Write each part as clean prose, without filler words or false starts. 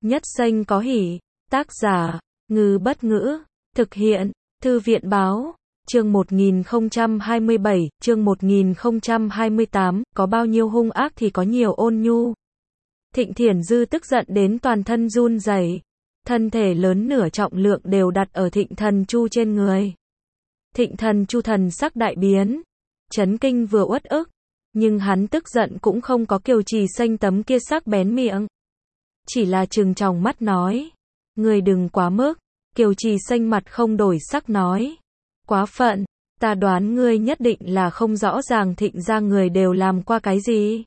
Nhất Xanh có hỉ. Tác giả, Ngư Bất Ngữ. Thực hiện, Thư viện Báo. Chương 1027, chương 1028, có bao nhiêu hung ác thì có nhiều ôn nhu. Thịnh Thiển Dư tức giận đến toàn thân run rẩy, thân thể lớn nửa trọng lượng đều đặt ở Thịnh Thần Chu trên người. Thịnh Thần Chu thần sắc đại biến, chấn kinh vừa uất ức, nhưng hắn tức giận cũng không có Kiều Trì Xanh tấm kia sắc bén miệng, chỉ là trừng tròng mắt nói, người đừng quá mức. Kiều Trì Xanh mặt không đổi sắc nói, quá phận, ta đoán ngươi nhất định là không rõ ràng Thịnh gia người đều làm qua cái gì.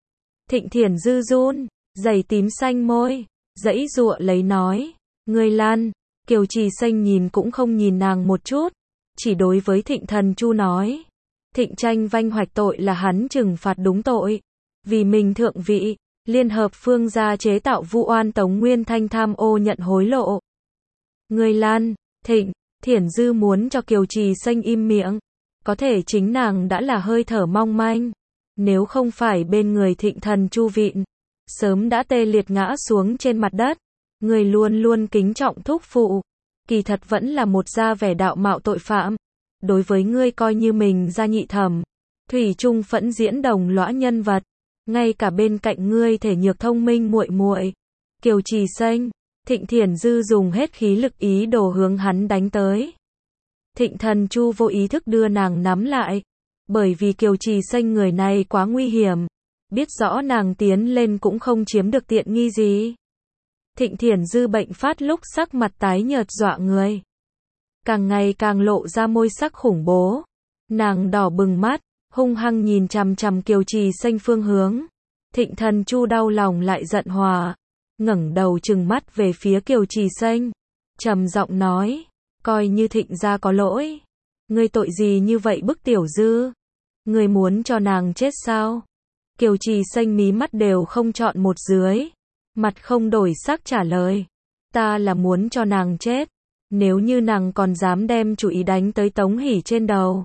Thịnh Thiển Dư run, dày tím xanh môi, giãy giụa lấy nói, ngươi lan. Kiều Trì Xanh nhìn cũng không nhìn nàng một chút, chỉ đối với Thịnh Thần Chu nói, Thịnh Tranh Vanh hoạch tội là hắn trừng phạt đúng tội, vì mình thượng vị, liên hợp Phương gia chế tạo vu oan Tống Nguyên Thanh tham ô nhận hối lộ. Ngươi lan. Thịnh Thiển Dư muốn cho Kiều Trì Xanh im miệng, có thể chính nàng đã là hơi thở mong manh, nếu không phải bên người Thịnh Thần Chu vịn, sớm đã tê liệt ngã xuống trên mặt đất. Người luôn luôn kính trọng thúc phụ, kỳ thật vẫn là một gia vẻ đạo mạo tội phạm, đối với ngươi coi như mình gia nhị thẩm, thủy chung phẫn diễn đồng lõa nhân vật, ngay cả bên cạnh ngươi thể nhược thông minh muội muội. Kiều Trì Xanh. Thịnh Thiển Dư dùng hết khí lực ý đồ hướng hắn đánh tới. Thịnh Thần Chu vô ý thức đưa nàng nắm lại, bởi vì Kiều Trì Xanh người này quá nguy hiểm, biết rõ nàng tiến lên cũng không chiếm được tiện nghi gì. Thịnh Thiển Dư bệnh phát lúc sắc mặt tái nhợt dọa người, càng ngày càng lộ ra môi sắc khủng bố. Nàng đỏ bừng mắt, hung hăng nhìn chằm chằm Kiều Trì Xanh phương hướng. Thịnh Thần Chu đau lòng lại giận hòa, ngẩng đầu trừng mắt về phía Kiều Trì Xanh, trầm giọng nói, coi như Thịnh gia có lỗi, ngươi tội gì như vậy bức tiểu Dư, ngươi muốn cho nàng chết sao? Kiều Trì Xanh mí mắt đều không chọn một dưới, mặt không đổi sắc trả lời, ta là muốn cho nàng chết, nếu như nàng còn dám đem chủ ý đánh tới Tống Hỷ trên đầu,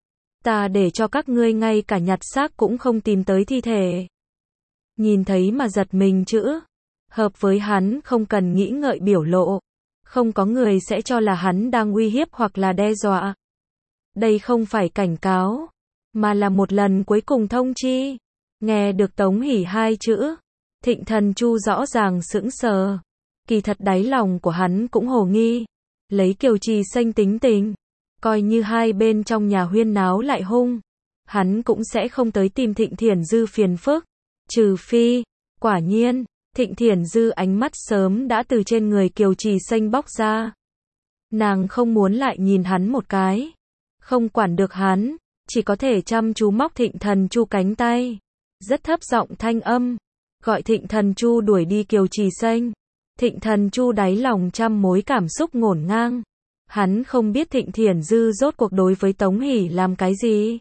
ta để cho các ngươi ngay cả nhặt xác cũng không tìm tới thi thể. Nhìn thấy mà giật mình chữ, hợp với hắn không cần nghĩ ngợi biểu lộ, không có người sẽ cho là hắn đang uy hiếp hoặc là đe dọa. Đây không phải cảnh cáo, mà là một lần cuối cùng thông chi. Nghe được Tống Hỷ hai chữ, Thịnh Thần Chu rõ ràng sững sờ, kỳ thật đáy lòng của hắn cũng hồ nghi, lấy Kiều Trì Xanh tính tình, coi như hai bên trong nhà huyên náo lại hung, hắn cũng sẽ không tới tìm Thịnh Thiển Dư phiền phức, trừ phi, quả nhiên, Thịnh Thiển Dư ánh mắt sớm đã từ trên người Kiều Trì Xanh bóc ra. Nàng không muốn lại nhìn hắn một cái, không quản được hắn, chỉ có thể chăm chú móc Thịnh Thần Chu cánh tay, rất thấp giọng thanh âm, gọi Thịnh Thần Chu đuổi đi Kiều Trì Xanh. Thịnh Thần Chu đáy lòng trăm mối cảm xúc ngổn ngang, hắn không biết Thịnh Thiển Dư rốt cuộc đối với Tống Hỷ làm cái gì,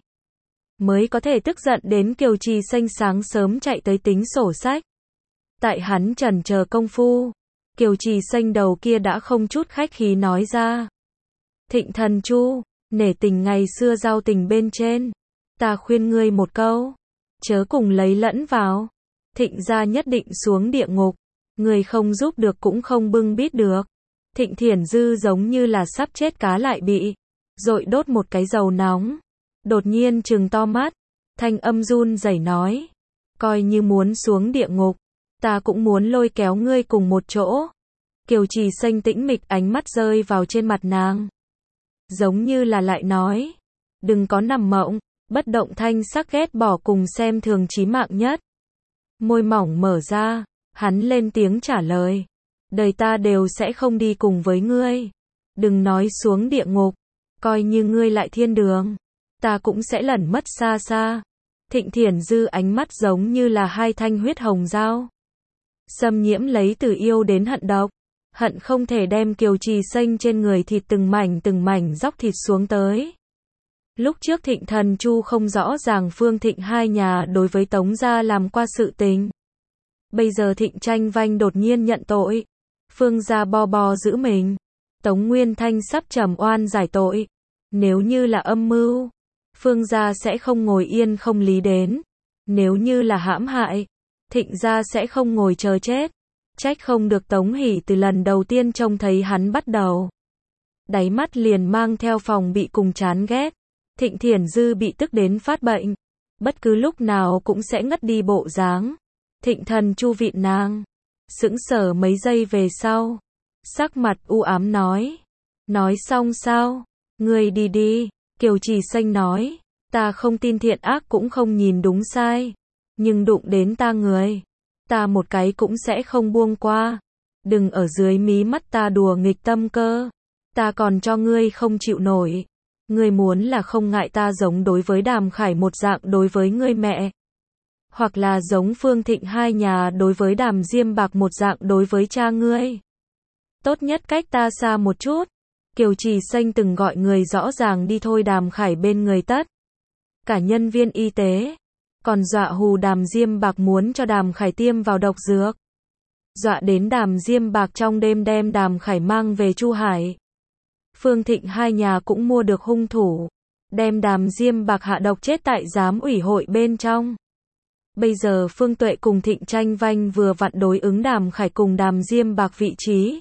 mới có thể tức giận đến Kiều Trì Xanh sáng sớm chạy tới tính sổ sách. Tại hắn chần chờ công phu, Kiều Trì Xanh đầu kia đã không chút khách khí nói ra. Thịnh Thần Chu, nể tình ngày xưa giao tình bên trên, ta khuyên ngươi một câu, chớ cùng lấy lẫn vào. Thịnh gia nhất định xuống địa ngục, người không giúp được cũng không bưng bít được. Thịnh Thiển Dư giống như là sắp chết cá lại bị dội đốt một cái dầu nóng, đột nhiên trừng to mắt, thanh âm run rẩy nói, coi như muốn xuống địa ngục, ta cũng muốn lôi kéo ngươi cùng một chỗ. Kiều Trì Xanh tĩnh mịch ánh mắt rơi vào trên mặt nàng, giống như là lại nói, đừng có nằm mộng. Bất động thanh sắc ghét bỏ cùng xem thường chí mạng nhất. Môi mỏng mở ra, hắn lên tiếng trả lời, đời ta đều sẽ không đi cùng với ngươi. Đừng nói xuống địa ngục, coi như ngươi lại thiên đường, ta cũng sẽ lẩn mất xa xa. Thịnh Thiển Dư ánh mắt giống như là hai thanh huyết hồng dao, xâm nhiễm lấy từ yêu đến hận độc, hận không thể đem Kiều Trì Xanh trên người thịt từng mảnh róc thịt xuống tới. Lúc trước Thịnh Thần Chu không rõ ràng Phương Thịnh hai nhà đối với Tống gia làm qua sự tình. Bây giờ Thịnh Tranh Vanh đột nhiên nhận tội, Phương gia bo giữ mình, Tống Nguyên Thanh sắp trầm oan giải tội. Nếu như là âm mưu, Phương gia sẽ không ngồi yên không lý đến. Nếu như là hãm hại, Thịnh gia sẽ không ngồi chờ chết. Trách không được Tống Hỷ từ lần đầu tiên trông thấy hắn bắt đầu. Đáy mắt liền mang theo phòng bị cùng chán ghét. Thịnh Thiển Dư bị tức đến phát bệnh. Bất cứ lúc nào cũng sẽ ngất đi bộ dáng. Thịnh Thần Chu vịn nàng. Sững sờ mấy giây về sau. Sắc mặt u ám nói. Nói xong sao? Ngươi đi đi. Kiều Trì Xanh nói. Ta không tin thiện ác cũng không nhìn đúng sai. Nhưng đụng đến ta người. Ta một cái cũng sẽ không buông qua. Đừng ở dưới mí mắt ta đùa nghịch tâm cơ. Ta còn cho ngươi không chịu nổi. Ngươi muốn là không ngại ta giống đối với Đàm Khải một dạng đối với ngươi mẹ. Hoặc là giống Phương Thịnh hai nhà đối với Đàm Diêm Bạc một dạng đối với cha ngươi. Tốt nhất cách ta xa một chút. Kiều Trì Xanh từng gọi người rõ ràng đi thôi Đàm Khải bên người tất. Cả nhân viên y tế. Còn dọa hù Đàm Diêm Bạc muốn cho Đàm Khải tiêm vào độc dược. Dọa đến Đàm Diêm Bạc trong đêm đem Đàm Khải mang về Chu Hải. Phương Thịnh hai nhà cũng mua được hung thủ. Đem Đàm Diêm Bạc hạ độc chết tại giám ủy hội bên trong. Bây giờ Phương Tuệ cùng Thịnh Tranh Vanh vừa vặn đối ứng Đàm Khải cùng Đàm Diêm Bạc vị trí.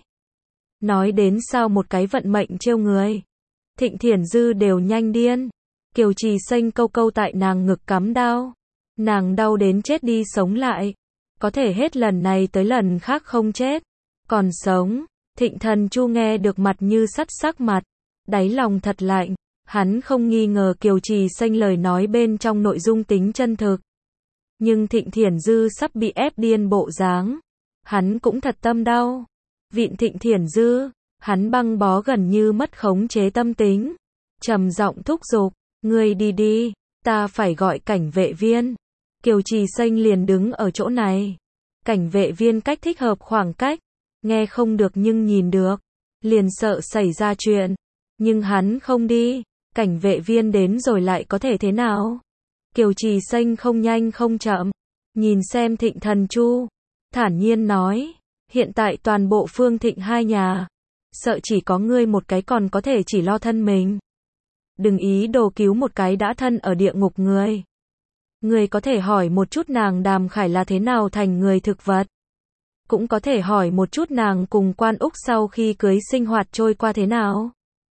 Nói đến sao một cái vận mệnh trêu người. Thịnh Thiển Dư đều nhanh điên. Kiều Trì Xanh câu câu tại nàng ngực cắm đao. Nàng đau đến chết đi sống lại. Có thể hết lần này tới lần khác không chết. Còn sống. Thịnh Thần Chu nghe được mặt như sắt sắc mặt. Đáy lòng thật lạnh. Hắn không nghi ngờ Kiều Trì Xanh lời nói bên trong nội dung tính chân thực. Nhưng Thịnh Thiển Dư sắp bị ép điên bộ dáng. Hắn cũng thật tâm đau. Vịn Thịnh Thiển Dư. Hắn băng bó gần như mất khống chế tâm tính. Trầm giọng thúc giục. Ngươi đi đi. Ta phải gọi cảnh vệ viên. Kiều Trì Xanh liền đứng ở chỗ này. Cảnh vệ viên cách thích hợp khoảng cách. Nghe không được nhưng nhìn được. Liền sợ xảy ra chuyện. Nhưng hắn không đi. Cảnh vệ viên đến rồi lại có thể thế nào? Kiều Trì Xanh không nhanh không chậm. Nhìn xem Thịnh Thần Chu. Thản nhiên nói. Hiện tại toàn bộ Phương Thịnh hai nhà. Sợ chỉ có ngươi một cái còn có thể chỉ lo thân mình. Đừng ý đồ cứu một cái đã thân ở địa ngục người. Người có thể hỏi một chút nàng Đàm Khải là thế nào thành người thực vật. Cũng có thể hỏi một chút nàng cùng Quan Úc sau khi cưới sinh hoạt trôi qua thế nào.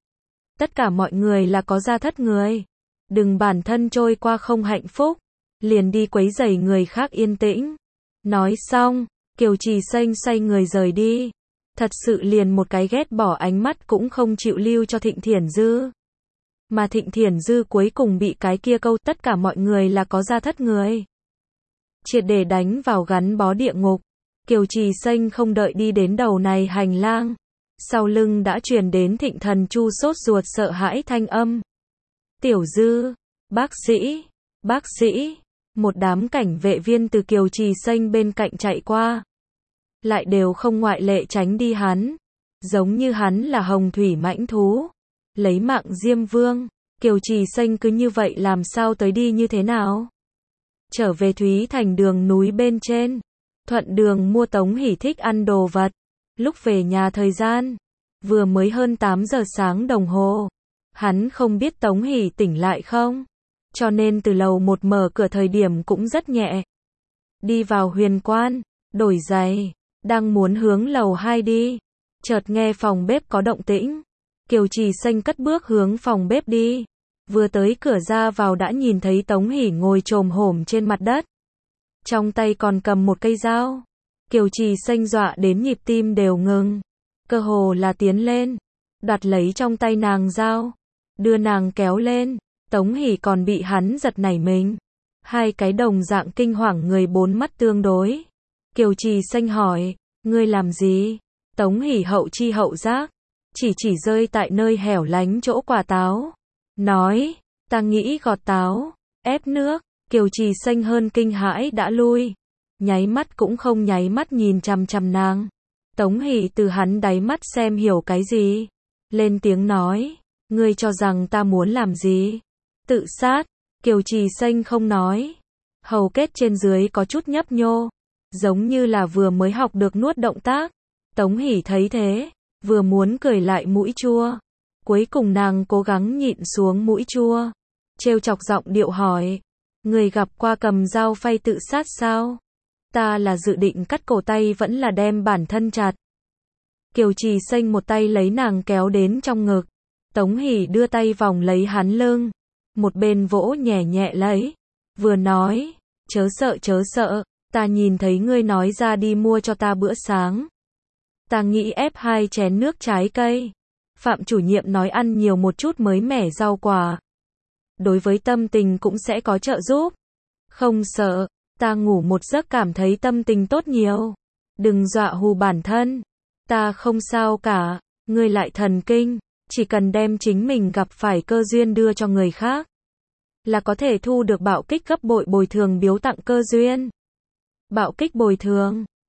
Tất cả mọi người là có gia thất người. Đừng bản thân trôi qua không hạnh phúc. Liền đi quấy rầy người khác yên tĩnh. Nói xong, Kiều Trì Xanh xoay người rời đi. Thật sự liền một cái ghét bỏ ánh mắt cũng không chịu lưu cho Thịnh Thiển Dư. Mà Thịnh Thiển Dư cuối cùng bị cái kia câu tất cả mọi người là có gia thất người. Triệt để đánh vào gắn bó địa ngục. Kiều Trì Xanh không đợi đi đến đầu này hành lang. Sau lưng đã truyền đến Thịnh Thần Chu sốt ruột sợ hãi thanh âm. Tiểu Dư, bác sĩ, một đám cảnh vệ viên từ Kiều Trì Xanh bên cạnh chạy qua. Lại đều không ngoại lệ tránh đi hắn. Giống như hắn là hồng thủy mãnh thú. Lấy mạng Diêm Vương. Kiều Trì Xanh cứ như vậy làm sao tới đi như thế nào? Trở về Thúy Thành đường núi bên trên. Thuận đường mua Tống Hỷ thích ăn đồ vật. Lúc về nhà thời gian. Vừa mới hơn 8 giờ sáng đồng hồ. Hắn không biết Tống Hỷ tỉnh lại không. Cho nên từ lầu 1 mở cửa thời điểm cũng rất nhẹ. Đi vào huyền quan. Đổi giày. Đang muốn hướng lầu 2 đi. Chợt nghe phòng bếp có động tĩnh. Kiều Trì Xanh cất bước hướng phòng bếp đi. Vừa tới cửa ra vào đã nhìn thấy Tống Hỷ ngồi chồm hổm trên mặt đất. Trong tay còn cầm một cây dao. Kiều Trì Xanh dọa đến nhịp tim đều ngừng. Cơ hồ là tiến lên. Đoạt lấy trong tay nàng dao. Đưa nàng kéo lên. Tống Hỷ còn bị hắn giật nảy mình. Hai cái đồng dạng kinh hoàng người bốn mắt tương đối. Kiều Trì Xanh hỏi. Ngươi làm gì? Tống Hỷ hậu chi hậu giác. Chỉ rơi tại nơi hẻo lánh chỗ quả táo. Nói. Ta nghĩ gọt táo. Ép nước. Kiều Trì Xanh hơn kinh hãi đã lui. Nháy mắt cũng không nháy mắt nhìn chằm chằm nàng. Tống Hỷ từ hắn đáy mắt xem hiểu cái gì. Lên tiếng nói. Ngươi cho rằng ta muốn làm gì? Tự sát. Kiều Trì Xanh không nói. Hầu kết trên dưới có chút nhấp nhô. Giống như là vừa mới học được nuốt động tác. Tống Hỷ thấy thế. Vừa muốn cười lại mũi chua. Cuối cùng nàng cố gắng nhịn xuống mũi chua. Trêu chọc giọng điệu hỏi. Người gặp qua cầm dao phay tự sát sao? Ta là dự định cắt cổ tay vẫn là đem bản thân chặt. Kiều Trì xênh một tay lấy nàng kéo đến trong ngực. Tống Hỷ đưa tay vòng lấy hắn lưng. Một bên vỗ nhẹ nhẹ lấy. Vừa nói, chớ sợ, ta nhìn thấy ngươi nói ra đi mua cho ta bữa sáng. Ta nghĩ ép 2 chén nước trái cây. Phạm chủ nhiệm nói ăn nhiều một chút mới mẻ rau quả. Đối với tâm tình cũng sẽ có trợ giúp. Không sợ, ta ngủ một giấc cảm thấy tâm tình tốt nhiều. Đừng dọa hù bản thân. Ta không sao cả, ngươi lại thần kinh, chỉ cần đem chính mình gặp phải cơ duyên đưa cho người khác, là có thể thu được bạo kích gấp bội bồi thường biếu tặng cơ duyên. Bạo kích bồi thường.